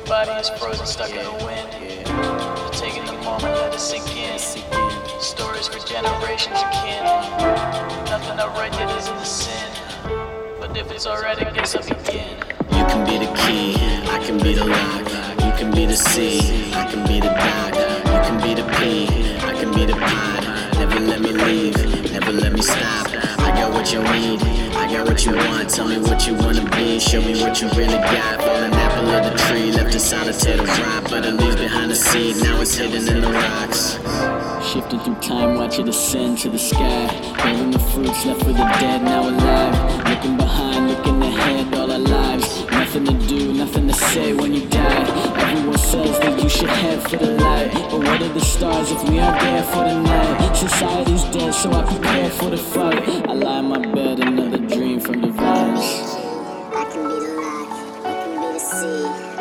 body is frozen, stuck in the wind. You're taking the moment, let it sink in. Stories for generations of kin. Nothing I write that isn't a sin. But if it's alright, I guess I'll begin. You can be the key, I can be the lock. You can be the C, I can be the dock. You can be the P, I can be the pod. Never let me leave, never let me stop. I got what you need, I got what you want. Tell me what you wanna be, show me what you really got. Fallen apple of the tree, left a solitary rock, but it leaves behind the seed, now it's hidden in the rocks. Shifting through time, watch it ascend to the sky. Bearing the fruits left for the dead, now alive. Looking behind, looking ahead, all our lives. Nothing to do, nothing to say when you die. Everyone says that you should head for the light, but what are the stars if we aren't there for the night? Society's dead, so I prepare for the fight. I lie in my bed, another dream from the vines. I can be the lock, you can be the sea.